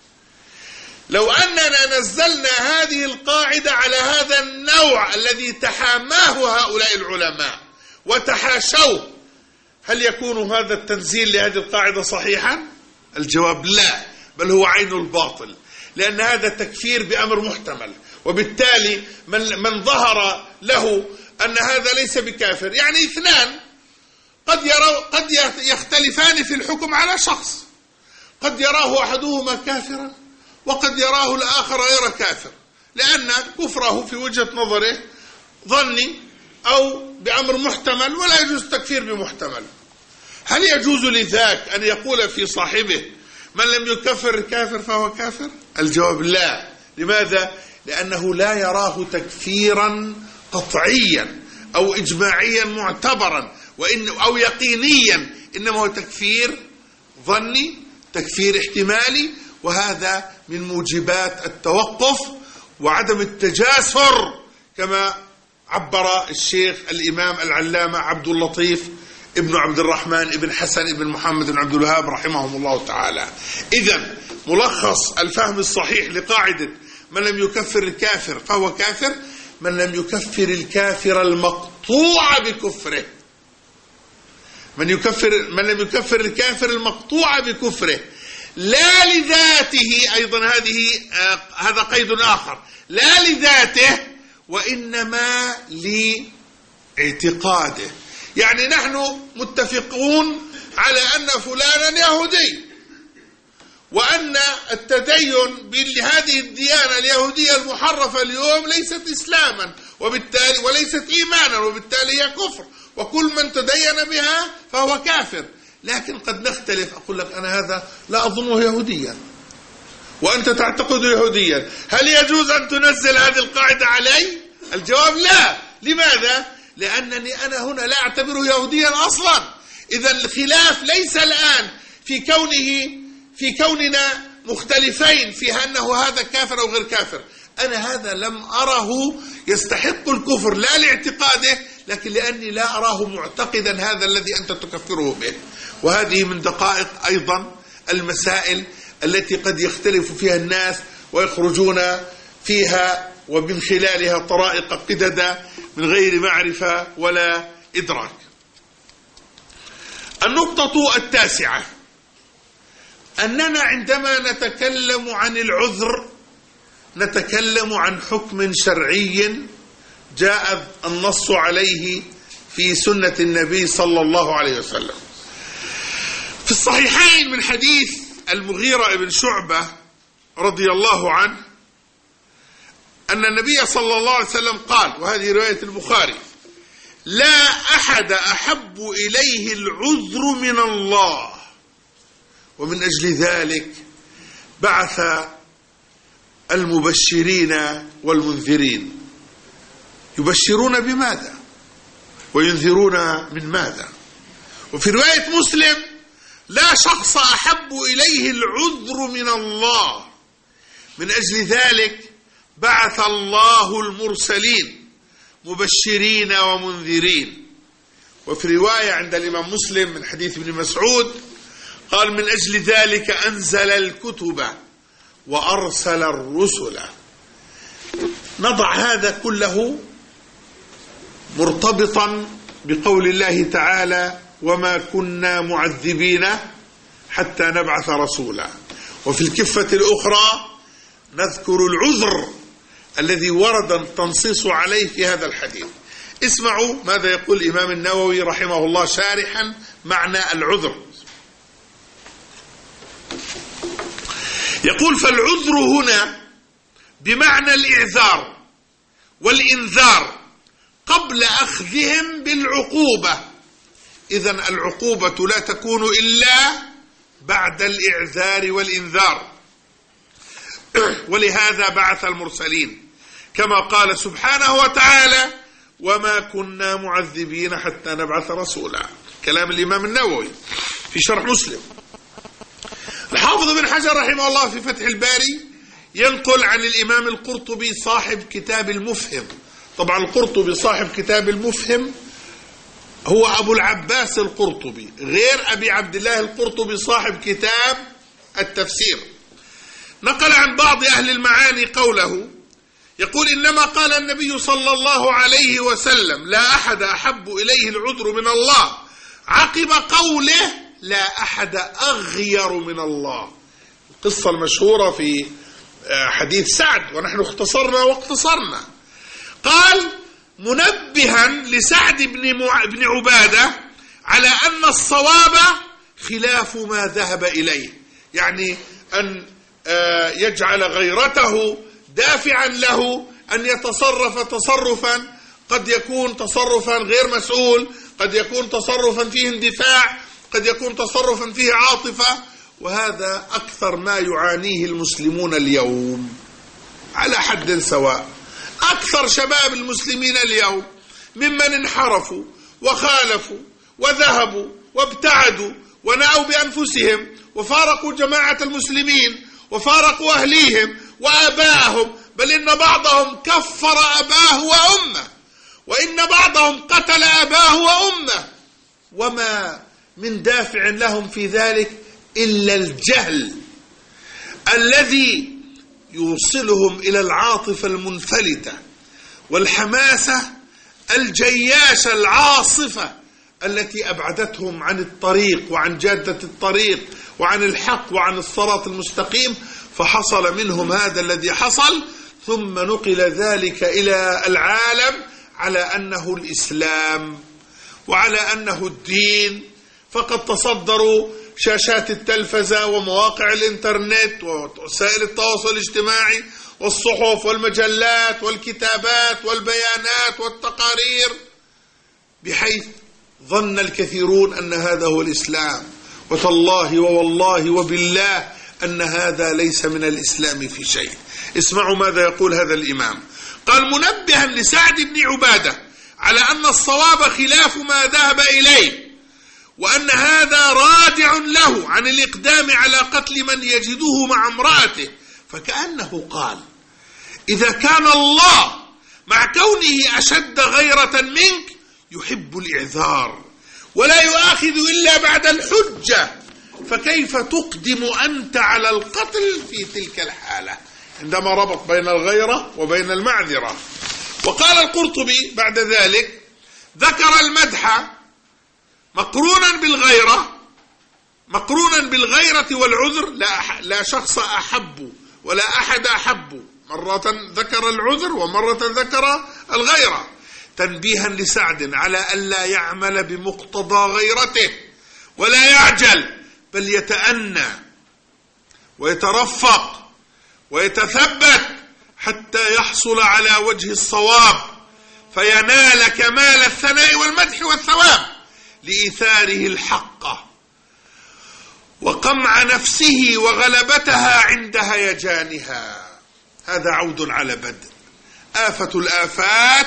لو أننا نزلنا هذه القاعدة على هذا النوع الذي تحاماه هؤلاء العلماء وتحاشوه، هل يكون هذا التنزيل لهذه القاعدة صحيحا؟ الجواب لا، بل هو عين الباطل، لأن هذا تكفير بأمر محتمل، وبالتالي من, من ظهر له أن هذا ليس بكافر، يعني اثنان قد يروا قد يختلفان في الحكم على شخص، قد يراه أحدهما كافرا وقد يراه الآخر غير كافر، لأن كفره في وجهة نظره ظني أو بأمر محتمل، ولا يجوز التكفير بمحتمل. هل يجوز لذاك أن يقول في صاحبه: من لم يكفر الكافر فهو كافر؟ الجواب لا. لماذا؟ لأنه لا يراه تكفيرا قطعيا أو إجماعيا معتبرا وإن أو يقينيا، إنما هو تكفير ظني، تكفير احتمالي، وهذا من موجبات التوقف وعدم التجاسر كما عبر الشيخ الإمام العلامة عبد اللطيف ابن عبد الرحمن ابن حسن ابن محمد بن عبد الوهاب رحمهم الله تعالى. إذن ملخص الفهم الصحيح لقاعدة من لم يكفر الكافر فهو كافر: من لم يكفر الكافر المقطوع بكفره. من يكفر من لم يكفر الكافر المقطوع بكفره لا لذاته، أيضا هذه آه هذا قيد آخر، لا لذاته وإنما لاعتقاده. يعني نحن متفقون على أن فلانا يهودي، وأن التدين بهذه الديانة اليهودية المحرفة اليوم ليست إسلاما وبالتالي وليست إيمانا، وبالتالي هي كفر، وكل من تدين بها فهو كافر. لكن قد نختلف، أقول لك أنا هذا لا أظنه يهوديا وأنت تعتقد يهوديا، هل يجوز أن تنزل هذه القاعدة علي؟ الجواب لا. لماذا؟ لأنني أنا هنا لا أعتبره يهوديا أصلا. إذا الخلاف ليس الآن في كونه في كوننا مختلفين في أنه هذا كافر أو غير كافر. أنا هذا لم أره يستحق الكفر لا لاعتقاده، لكن لأني لا أراه معتقدا هذا الذي أنت تكفره به. وهذه من دقائق أيضا المسائل التي قد يختلف فيها الناس ويخرجون فيها ومن خلالها طرائق قددا من غير معرفة ولا إدراك. النقطة التاسعة: أننا عندما نتكلم عن العذر نتكلم عن حكم شرعي جاء النص عليه في سنة النبي صلى الله عليه وسلم. في الصحيحين من حديث المغيرة بن شعبة رضي الله عنه أن النبي صلى الله عليه وسلم قال، وهذه رواية البخاري: لا أحد أحب إليه العذر من الله، ومن أجل ذلك بعث المبشرين والمنذرين. يبشرون بماذا وينذرون من ماذا؟ وفي رواية مسلم: لا شخص أحب إليه العذر من الله، من أجل ذلك بعث الله المرسلين مبشرين ومنذرين. وفي رواية عند الإمام مسلم من حديث ابن مسعود قال: من أجل ذلك أنزل الكتب وأرسل الرسل. نضع هذا كله مرتبطا بقول الله تعالى: وما كنا معذبين حتى نبعث رسولا. وفي الكفة الأخرى نذكر العذر الذي ورد التنصيص عليه في هذا الحديث. اسمعوا ماذا يقول الإمام النووي رحمه الله شارحا معنى العذر. يقول: فالعذر هنا بمعنى الإعذار والإنذار قبل أخذهم بالعقوبة. إذن العقوبة لا تكون إلا بعد الإعذار والإنذار، ولهذا بعث المرسلين كما قال سبحانه وتعالى: وما كنا معذبين حتى نبعث رسولا. كلام الإمام النووي في شرح مسلم. الحافظ بن حجر رحمه الله في فتح الباري ينقل عن الإمام القرطبي صاحب كتاب المفهم. طبعا القرطبي صاحب كتاب المفهم هو أبو العباس القرطبي، غير أبي عبد الله القرطبي صاحب كتاب التفسير. نقل عن بعض أهل المعاني قوله، يقول: إنما قال النبي صلى الله عليه وسلم: لا أحد أحب إليه العذر من الله، عقب قوله: لا أحد أغير من الله. القصة المشهورة في حديث سعد، ونحن اختصرنا واقتصرنا. قال منبها لسعد بن عبادة على أن الصواب خلاف ما ذهب إليه، يعني أن يجعل غيرته دافعا له أن يتصرف تصرفا قد يكون تصرفا غير مسؤول، قد يكون تصرفا فيه اندفاع، قد يكون تصرفا فيه عاطفة. وهذا أكثر ما يعانيه المسلمون اليوم على حد سواء. أكثر شباب المسلمين اليوم ممن انحرفوا وخالفوا وذهبوا وابتعدوا ونأوا بأنفسهم وفارقوا جماعة المسلمين وفارقوا أهليهم وآباءهم، بل إن بعضهم كفر أباه وأمه، وإن بعضهم قتل أباه وأمه، وما من دافع لهم في ذلك إلا الجهل الذي يوصلهم إلى العاطفة المنفلتة والحماسة الجياشة العاصفة التي أبعدتهم عن الطريق وعن جادة الطريق وعن الحق وعن الصراط المستقيم، فحصل منهم هذا الذي حصل. ثم نقل ذلك إلى العالم على أنه الإسلام وعلى أنه الدين، فقد تصدروا شاشات التلفزة ومواقع الإنترنت ووسائل التواصل الاجتماعي والصحف والمجلات والكتابات والبيانات والتقارير، بحيث ظن الكثيرون أن هذا هو الإسلام، وتالله ووالله وبالله أن هذا ليس من الإسلام في شيء. اسمعوا ماذا يقول هذا الإمام. قال: منبها لسعد بن عبادة على أن الصواب خلاف ما ذهب إليه، وأن هذا رادع له عن الإقدام على قتل من يجده مع امرأته، فكأنه قال: إذا كان الله مع كونه أشد غيرة منك يحب الإعذار ولا يؤاخذ إلا بعد الحجة، فكيف تقدم أنت على القتل في تلك الحالة؟ عندما ربط بين الغيرة وبين المعذرة. وقال القرطبي بعد ذلك: ذكر المدح مقرونا بالغيرة مقرونا بالغيرة والعذر، لا, لا شخص أحب ولا أحد أحب، مرة ذكر العذر ومرة ذكر الغيرة، تنبيها لسعد على ألا يعمل بمقتضى غيرته ولا يعجل، بل يتأنى ويترفق ويتثبت حتى يحصل على وجه الصواب، فينال كمال الثناء والمدح والثواب لإيثاره الحق وقمع نفسه وغلبتها عند هيجانها. هذا عود على بدء. آفة الآفات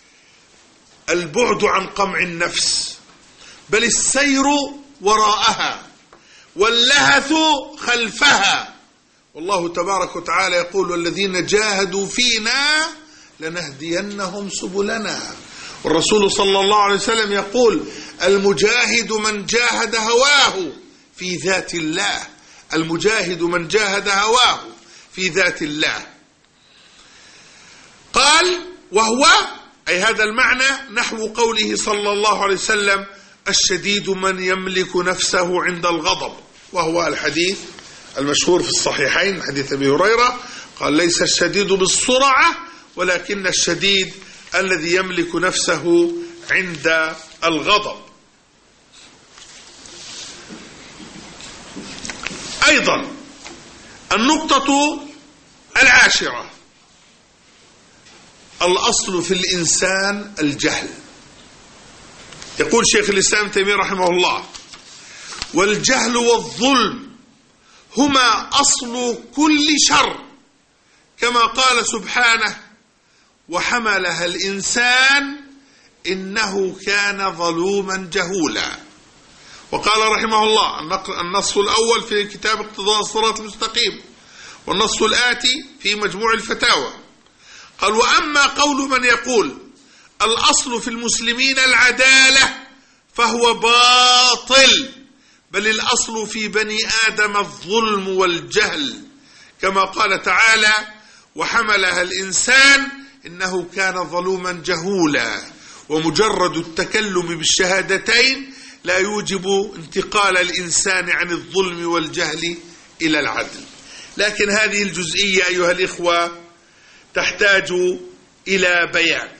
البعد عن قمع النفس، بل السير وراءها واللهث خلفها. والله تبارك وتعالى يقول: والذين جاهدوا فينا لنهدينهم سبلنا. والرسول صلى الله عليه وسلم يقول: المجاهد من جاهد هواه في ذات الله، المجاهد من جاهد هواه في ذات الله. قال: وهو أي هذا المعنى نحو قوله صلى الله عليه وسلم: الشديد من يملك نفسه عند الغضب، وهو الحديث المشهور في الصحيحين حديث أبي هريرة، قال: ليس الشديد بالسرعة ولكن الشديد الذي يملك نفسه عند الغضب. أيضا النقطة العاشرة: الأصل في الإنسان الجهل. يقول شيخ الإسلام تيمية رحمه الله: والجهل والظلم هما أصل كل شر، كما قال سبحانه: وحملها الإنسان إنه كان ظلوما جهولا. وقال رحمه الله: النص الأول في كتاب اقتضاء الصراط المستقيم، والنص الآتي في مجموع الفتاوى. قال: وأما قول من يقول الأصل في المسلمين العدالة فهو باطل، بل الأصل في بني آدم الظلم والجهل، كما قال تعالى: وحملها الإنسان إنه كان ظلوما جهولا. ومجرد التكلم بالشهادتين لا يوجب انتقال الإنسان عن الظلم والجهل إلى العدل. لكن هذه الجزئية أيها الإخوة تحتاج إلى بيان،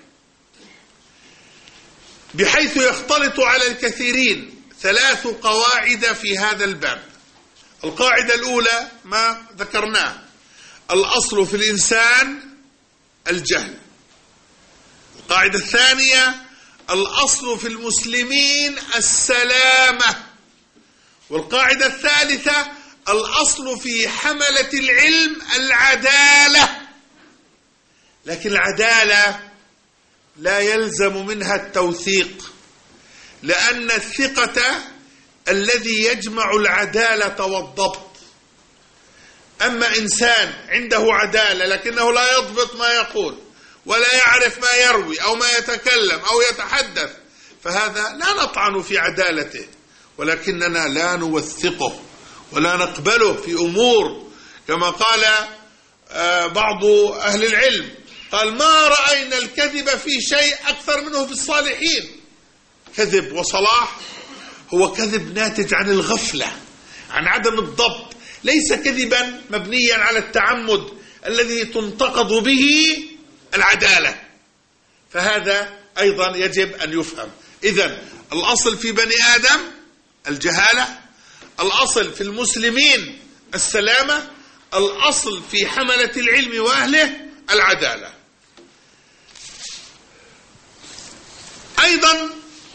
بحيث يختلط على الكثيرين ثلاث قواعد في هذا الباب. القاعدة الأولى ما ذكرناه: الأصل في الإنسان الجهل. القاعدة الثانية: الأصل في المسلمين السلامة. والقاعدة الثالثة: الأصل في حملة العلم العدالة. لكن العدالة لا يلزم منها التوثيق، لأن الثقة الذي يجمع العدالة والضبط. أما إنسان عنده عدالة لكنه لا يضبط ما يقول ولا يعرف ما يروي أو ما يتكلم أو يتحدث، فهذا لا نطعن في عدالته، ولكننا لا نوثقه ولا نقبله في أمور، كما قال بعض أهل العلم، قال: ما رأينا الكذب في شيء أكثر منه في الصالحين. كذب وصلاح هو كذب ناتج عن الغفلة، عن عدم الضبط، ليس كذبا مبنيا على التعمد الذي تنتقض به العدالة، فهذا أيضا يجب أن يفهم. إذن الأصل في بني آدم الجهالة، الأصل في المسلمين السلامة، الأصل في حملة العلم وأهله العدالة. أيضا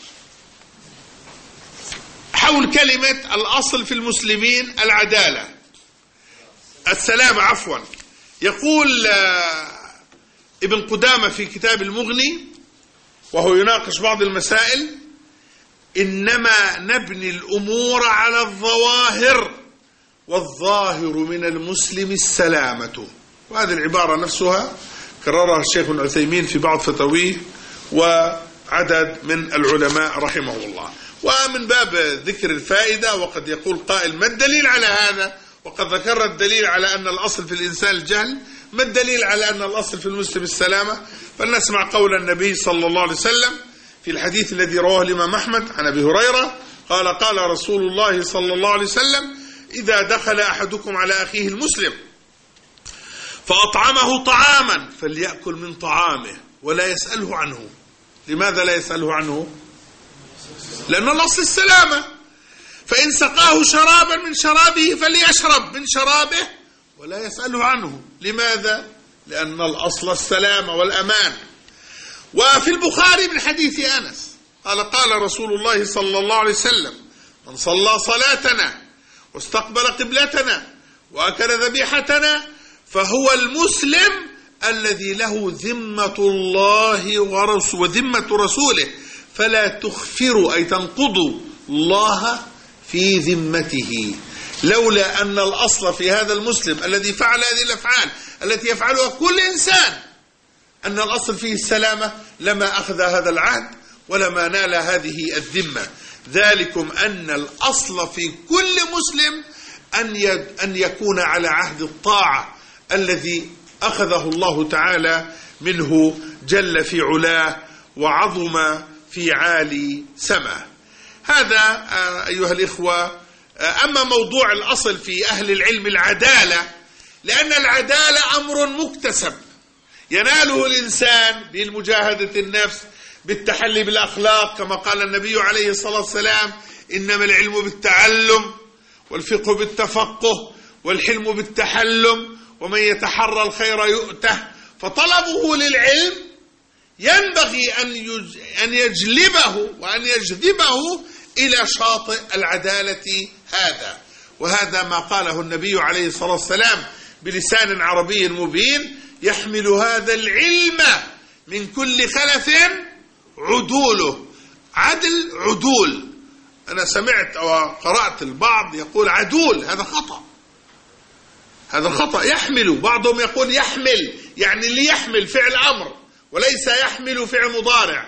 حول كلمة الأصل في المسلمين العدالة السلامة عفوا يقول ابن قدامة في كتاب المغني وهو يناقش بعض المسائل: إنما نبني الأمور على الظواهر، والظاهر من المسلم السلامة. وهذه العبارة نفسها كررها الشيخ ابن عثيمين في بعض فتاويه وعدد من العلماء رحمه الله. ومن باب ذكر الفائدة، وقد يقول قائل: ما الدليل على هذا؟ وقد ذكر الدليل على أن الأصل في الإنسان الجهل، ما الدليل على أن الأصل في المسلم السلامة؟ فلنسمع قول النبي صلى الله عليه وسلم في الحديث الذي رواه الإمام أحمد عن أبي هريرة قال: قال رسول الله صلى الله عليه وسلم: إذا دخل أحدكم على أخيه المسلم فأطعمه طعاما فليأكل من طعامه ولا يسأله عنه. لماذا لا يسأله عنه؟ لأن الأصل السلامة، فإن سقاه شرابا من شرابه فليشرب من شرابه ولا يسأله عنه. لماذا؟ لأن الأصل السلامة والأمان. وفي البخاري من حديث أنس قال: قال رسول الله صلى الله عليه وسلم: من صلى صلاتنا واستقبل قبلتنا وأكل ذبيحتنا فهو المسلم الذي له ذمة الله وذمة رسوله فلا تخفروا أي تنقضوا الله في ذمته. لولا أن الأصل في هذا المسلم الذي فعل هذه الأفعال التي يفعلها كل إنسان أن الأصل فيه السلامة لما أخذ هذا العهد ولما نال هذه الذمة. ذلكم أن الأصل في كل مسلم أن أن يكون على عهد الطاعة الذي أخذه الله تعالى منه جل في علاه وعظم في عالي سماه. هذا أيها الإخوة. أما موضوع الأصل في أهل العلم العدالة، لأن العدالة أمر مكتسب يناله الإنسان بالمجاهدة النفس، بالتحلي بالأخلاق، كما قال النبي عليه الصلاة والسلام: إنما العلم بالتعلم والفقه بالتفقه والحلم بالتحلم ومن يتحرى الخير يؤته. فطلبه للعلم ينبغي أن يجلبه وأن يجذبه إلى شاطئ العدالة هذا. وهذا ما قاله النبي عليه الصلاة والسلام بلسان عربي مبين: يحمل هذا العلم من كل خلف عدوله. عدل عدول. أنا سمعت أو قرأت البعض يقول عدول، هذا خطأ، هذا خطأ. يحمل، بعضهم يقول يحمل، يعني اللي يحمل فعل أمر وليس يحمل فعل مضارع،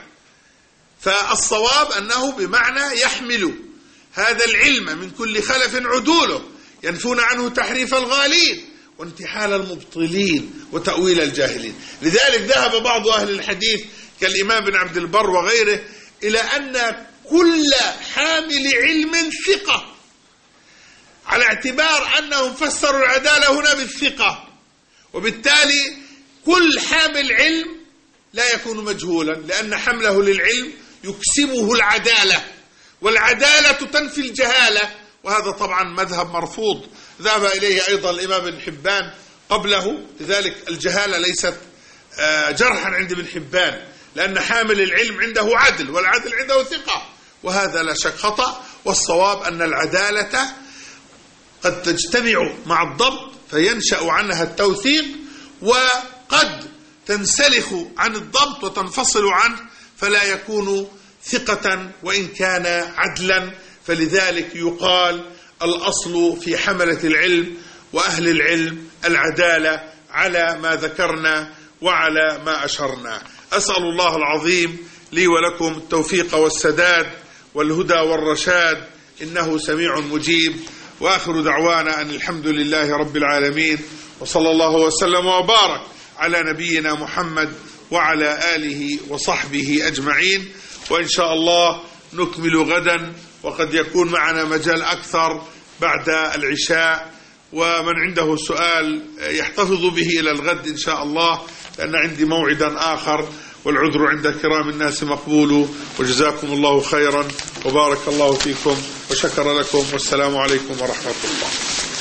فالصواب أنه بمعنى يحمل هذا العلم من كل خلف عدوله، ينفون عنه تحريف الغالين وانتحال المبطلين وتأويل الجاهلين. لذلك ذهب بعض أهل الحديث كالإمام بن عبد البر وغيره إلى أن كل حامل علم ثقة، على اعتبار أنهم فسروا العدالة هنا بالثقة، وبالتالي كل حامل علم لا يكون مجهولا، لأن حمله للعلم يكسبه العدالة، والعدالة تنفي الجهالة، وهذا طبعا مذهب مرفوض ذهب إليه أيضا الإمام ابن حبان قبله. لذلك الجهالة ليست جرحا عند ابن حبان، لأن حامل العلم عنده عدل والعدل عنده ثقة، وهذا لا شك خطأ. والصواب أن العدالة قد تجتمع مع الضبط فينشأ عنها التوثيق، وقد تنسلخ عن الضبط وتنفصل عنه فلا يكون ثقة وإن كان عدلا. فلذلك يقال الأصل في حملة العلم وأهل العلم العدالة على ما ذكرنا وعلى ما أشرنا. أسأل الله العظيم لي ولكم التوفيق والسداد والهدى والرشاد، إنه سميع مجيب. وآخر دعوانا أن الحمد لله رب العالمين، وصلى الله وسلم وبارك على نبينا محمد وعلى آله وصحبه أجمعين. وإن شاء الله نكمل غدا، وقد يكون معنا مجال أكثر بعد العشاء، ومن عنده سؤال يحتفظ به إلى الغد إن شاء الله، لأن عندي موعدا آخر، والعذر عند كرام الناس مقبول. وجزاكم الله خيرا وبارك الله فيكم وشكر لكم، والسلام عليكم ورحمة الله.